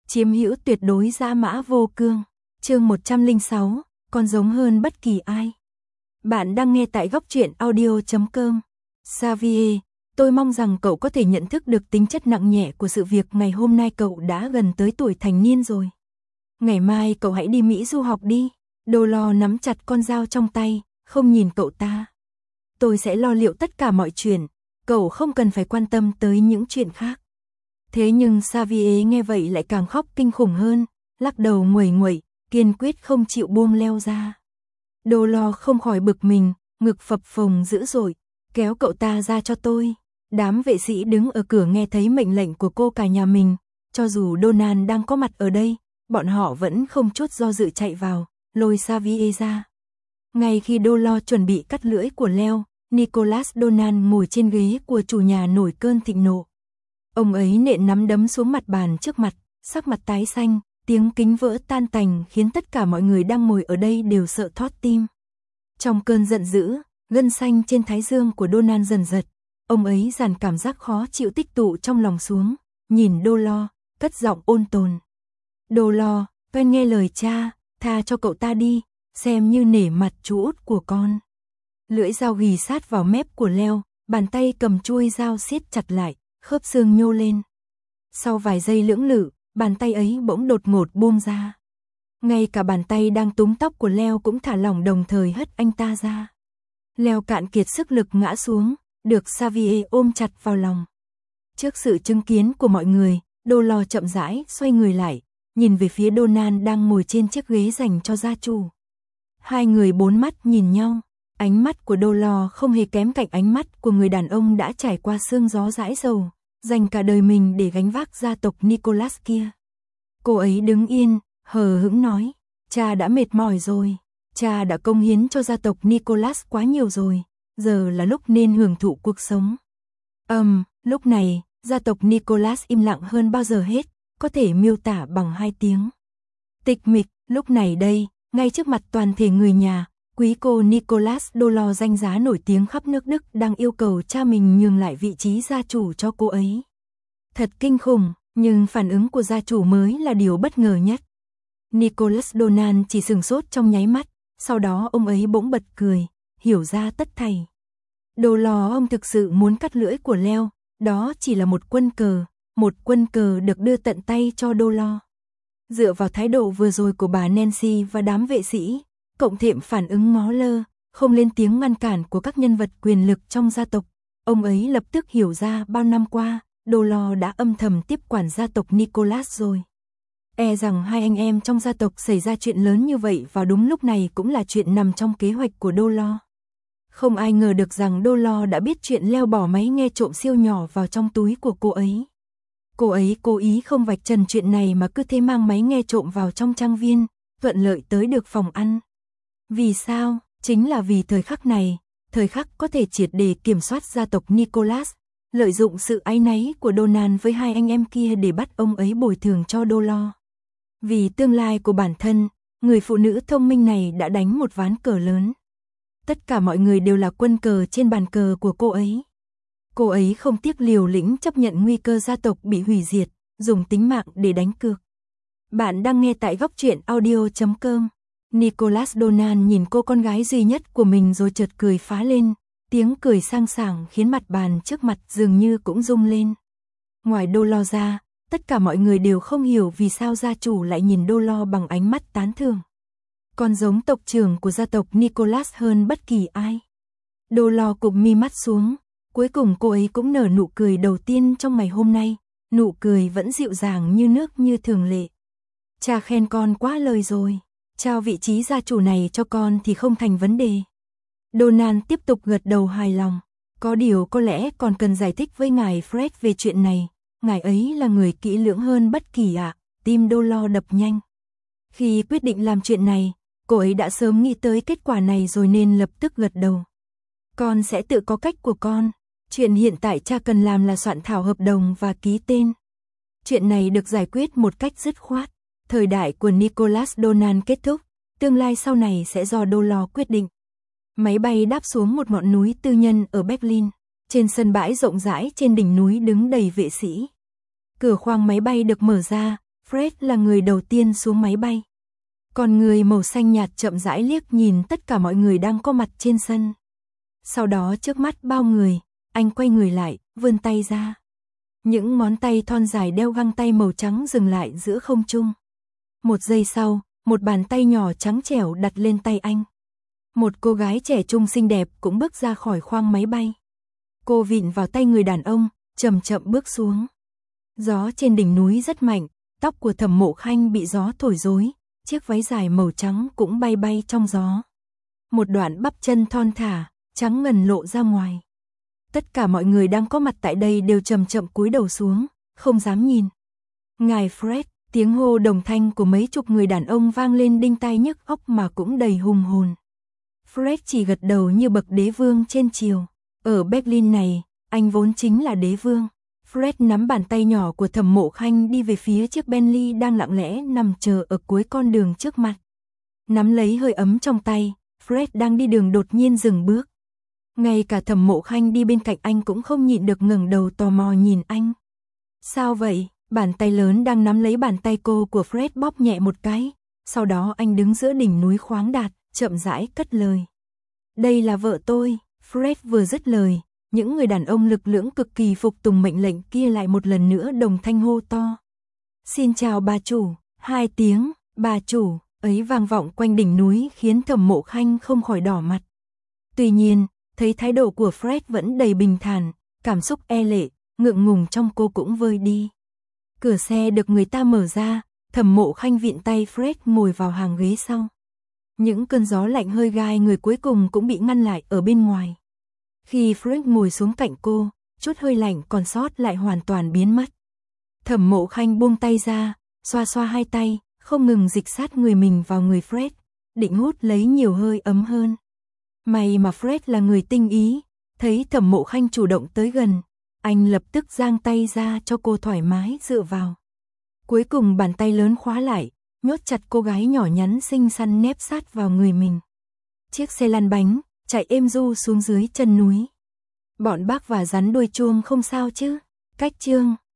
chiếm hữu tuyệt đối dã mã vô cương. Chương 106, còn giống hơn bất kỳ ai. Bạn đang nghe tại góc truyện audio.com. Xavier, tôi mong rằng cậu có thể nhận thức được tính chất nặng nhẹ của sự việc ngày hôm nay cậu đã gần tới tuổi thành niên rồi. Ngày mai cậu hãy đi Mỹ du học đi. Dolores nắm chặt con dao trong tay, không nhìn cậu ta. Tôi sẽ lo liệu tất cả mọi chuyện, cậu không cần phải quan tâm tới những chuyện khác. Thế nhưng Xavier nghe vậy lại càng khóc kinh khủng hơn, lắc đầu nguầy nguậy, kiên quyết không chịu buông leo ra. Dolores không khỏi bực mình, ngực phập phồng dữ dội, kéo cậu ta ra cho tôi. Đám vệ sĩ đứng ở cửa nghe thấy mệnh lệnh của cô cả nhà mình, cho dù Donald đang có mặt ở đây, bọn họ vẫn không chút do dự chạy vào, lôi Xavier ra. Ngay khi Dolores chuẩn bị cắt lưỡi của Leo, Nicholas Donald ngồi trên ghế của chủ nhà nổi cơn thịnh nộ. Ông ấy nện nắm đấm xuống mặt bàn trước mặt, sắc mặt tái xanh, tiếng kính vỡ tan tành khiến tất cả mọi người đang ngồi ở đây đều sợ thót tim. Trong cơn giận dữ, gân xanh trên thái dương của Donald dần giật, ông ấy dàn cảm giác khó chịu tích tụ trong lòng xuống, nhìn Dolores, cất giọng ôn tồn. Dolores, con nghe lời cha, tha cho cậu ta đi, xem như nể mặt chú út của con. Lưỡi dao ghì sát vào mép của Leo, bàn tay cầm chuôi dao siết chặt lại, khớp xương nhô lên. Sau vài giây lưỡng lự, bàn tay ấy bỗng đột ngột buông ra. Ngay cả bàn tay đang túm tóc của Leo cũng thả lỏng đồng thời hất anh ta ra. Leo cạn kiệt sức lực ngã xuống, được Xavier ôm chặt vào lòng. Trước sự chứng kiến của mọi người, Dolores chậm rãi xoay người lại, nhìn về phía Donald đang ngồi trên chiếc ghế dành cho gia chủ. Hai người bốn mắt nhìn nhau, ánh mắt của Dolores không hề kém cạnh ánh mắt của người đàn ông đã trải qua sương gió dãi dầu, dành cả đời mình để gánh vác gia tộc Nicholas kia. Cô ấy đứng yên, hờ hững nói, cha đã mệt mỏi rồi, cha đã công hiến cho gia tộc Nicholas quá nhiều rồi, giờ là lúc nên hưởng thụ cuộc sống. Lúc này, gia tộc Nicholas im lặng hơn bao giờ hết, có thể miêu tả bằng 2 tiếng. Tịch mịch, lúc này đây, ngay trước mặt toàn thể người nhà, quý cô Nicholas Dolores danh giá nổi tiếng khắp nước Đức đang yêu cầu cha mình nhường lại vị trí gia chủ cho cô ấy. Thật kinh khủng, nhưng phản ứng của gia chủ mới là điều bất ngờ nhất. Nicholas Donald chỉ sừng sốt trong nháy mắt, sau đó ông ấy bỗng bật cười, hiểu ra tất thảy. Dolores, ông thực sự muốn cắt lưỡi của Leo, đó chỉ là một quân cờ được đưa tận tay cho Dolores. Dựa vào thái độ vừa rồi của bà Nancy và đám vệ sĩ, cộng thêm phản ứng ngó lơ, không lên tiếng ngăn cản của các nhân vật quyền lực trong gia tộc, ông ấy lập tức hiểu ra bao năm qua, Dolores đã âm thầm tiếp quản gia tộc Nicholas rồi. E rằng hai anh em trong gia tộc xảy ra chuyện lớn như vậy vào đúng lúc này cũng là chuyện nằm trong kế hoạch của Dolores. Không ai ngờ được rằng Dolores đã biết chuyện Leo bỏ máy nghe trộm siêu nhỏ vào trong túi của cô ấy. Cô ấy cố ý không vạch trần chuyện này mà cứ thế mang máy nghe trộm vào trong trang viên, thuận lợi tới được phòng ăn. Vì sao? Chính là vì thời khắc này, thời khắc có thể triệt để kiểm soát gia tộc Nicholas, lợi dụng sự áy náy của Donald với hai anh em kia để bắt ông ấy bồi thường cho Dolores. Vì tương lai của bản thân, người phụ nữ thông minh này đã đánh một ván cờ lớn. Tất cả mọi người đều là quân cờ trên bàn cờ của cô ấy. Cô ấy không tiếc liều lĩnh chấp nhận nguy cơ gia tộc bị hủy diệt, dùng tính mạng để đánh cược. Bạn đang nghe tại góc truyện audio.com. Nicholas Donald nhìn cô con gái duy nhất của mình rồi chợt cười phá lên, tiếng cười sang sảng khiến mặt bàn trước mặt dường như cũng rung lên. Ngoài Dolores ra, tất cả mọi người đều không hiểu vì sao gia chủ lại nhìn Dolores bằng ánh mắt tán thưởng. Còn giống tộc trưởng của gia tộc Nicholas hơn bất kỳ ai. Dolores cụp mi mắt xuống, cuối cùng cô ấy cũng nở nụ cười đầu tiên trong ngày hôm nay, nụ cười vẫn dịu dàng như nước như thường lệ. Cha khen con quá lời rồi, trao vị trí gia chủ này cho con thì không thành vấn đề. Donald tiếp tục gật đầu hài lòng, có điều có lẽ còn cần giải thích với ngài Fred về chuyện này, ngài ấy là người kỹ lưỡng hơn bất kỳ ạ. Tim Dolores đập nhanh. Khi quyết định làm chuyện này, cô ấy đã sớm nghĩ tới kết quả này rồi nên lập tức gật đầu. Con sẽ tự có cách của con. Chuyện hiện tại cha cần làm là soạn thảo hợp đồng và ký tên. Chuyện này được giải quyết một cách dứt khoát. Thời đại của Nicholas Donald kết thúc, tương lai sau này sẽ do Dolores quyết định. Máy bay đáp xuống một ngọn núi tư nhân ở Berlin. Trên sân bãi rộng rãi trên đỉnh núi đứng đầy vệ sĩ. Cửa khoang máy bay được mở ra, Fred là người đầu tiên xuống máy bay. Con người màu xanh nhạt chậm rãi liếc nhìn tất cả mọi người đang có mặt trên sân. Sau đó trước mắt bao người, anh quay người lại, vươn tay ra. Những ngón tay thon dài đeo găng tay màu trắng dừng lại giữa không trung. Một giây sau, một bàn tay nhỏ trắng trẻo đặt lên tay anh. Một cô gái trẻ trung xinh đẹp cũng bước ra khỏi khoang máy bay. Cô vịn vào tay người đàn ông, chậm chậm bước xuống. Gió trên đỉnh núi rất mạnh, tóc của Thẩm Mộ Khanh bị gió thổi rối, chiếc váy dài màu trắng cũng bay bay trong gió. Một đoạn bắp chân thon thả, trắng ngần lộ ra ngoài. Tất cả mọi người đang có mặt tại đây đều chậm chậm cúi đầu xuống, không dám nhìn. Ngài Fred, tiếng hô đồng thanh của mấy chục người đàn ông vang lên đinh tai nhức óc mà cũng đầy hùng hồn. Fred chỉ gật đầu như bậc đế vương trên triều. Ở Berlin này, anh vốn chính là đế vương. Fred nắm bàn tay nhỏ của Thẩm Mộ Khanh đi về phía chiếc Bentley đang lặng lẽ nằm chờ ở cuối con đường trước mặt. Nắm lấy hơi ấm trong tay, Fred đang đi đường đột nhiên dừng bước. Ngay cả Thẩm Mộ Khanh đi bên cạnh anh cũng không nhịn được ngẩng đầu tò mò nhìn anh. Sao vậy? Bàn tay lớn đang nắm lấy bàn tay cô của Fred bóp nhẹ một cái. Sau đó anh đứng giữa đỉnh núi khoáng đạt, chậm rãi cất lời. Đây là vợ tôi. Fred vừa dứt lời, những người đàn ông lực lưỡng cực kỳ phục tùng mệnh lệnh kia lại một lần nữa đồng thanh hô to. Xin chào bà chủ, 2 tiếng, bà chủ, ấy vang vọng quanh đỉnh núi khiến Thẩm Mộ Khanh không khỏi đỏ mặt. Tuy nhiên, thấy thái độ của Fred vẫn đầy bình thản, cảm xúc e lệ, ngượng ngùng trong cô cũng vơi đi. Cửa xe được người ta mở ra, Thẩm Mộ Khanh vịn tay Fred ngồi vào hàng ghế sau. Những cơn gió lạnh hơi gai người cuối cùng cũng bị ngăn lại ở bên ngoài. Khi Fred ngồi xuống cạnh cô, chút hơi lạnh còn sót lại hoàn toàn biến mất. Thẩm Mộ Khanh buông tay ra, xoa xoa hai tay, không ngừng dịch sát người mình vào người Fred, định hút lấy nhiều hơi ấm hơn. May mà Fred là người tinh ý, thấy Thẩm Mộ Khanh chủ động tới gần, anh lập tức giang tay ra cho cô thoải mái dựa vào. Cuối cùng bàn tay lớn khóa lại, nhốt chặt cô gái nhỏ nhắn xinh xắn nép sát vào người mình. Chiếc xe lăn bánh, chạy êm du xuống dưới chân núi. Bọn bác và rắn đuôi chuông không sao chứ? Cách chương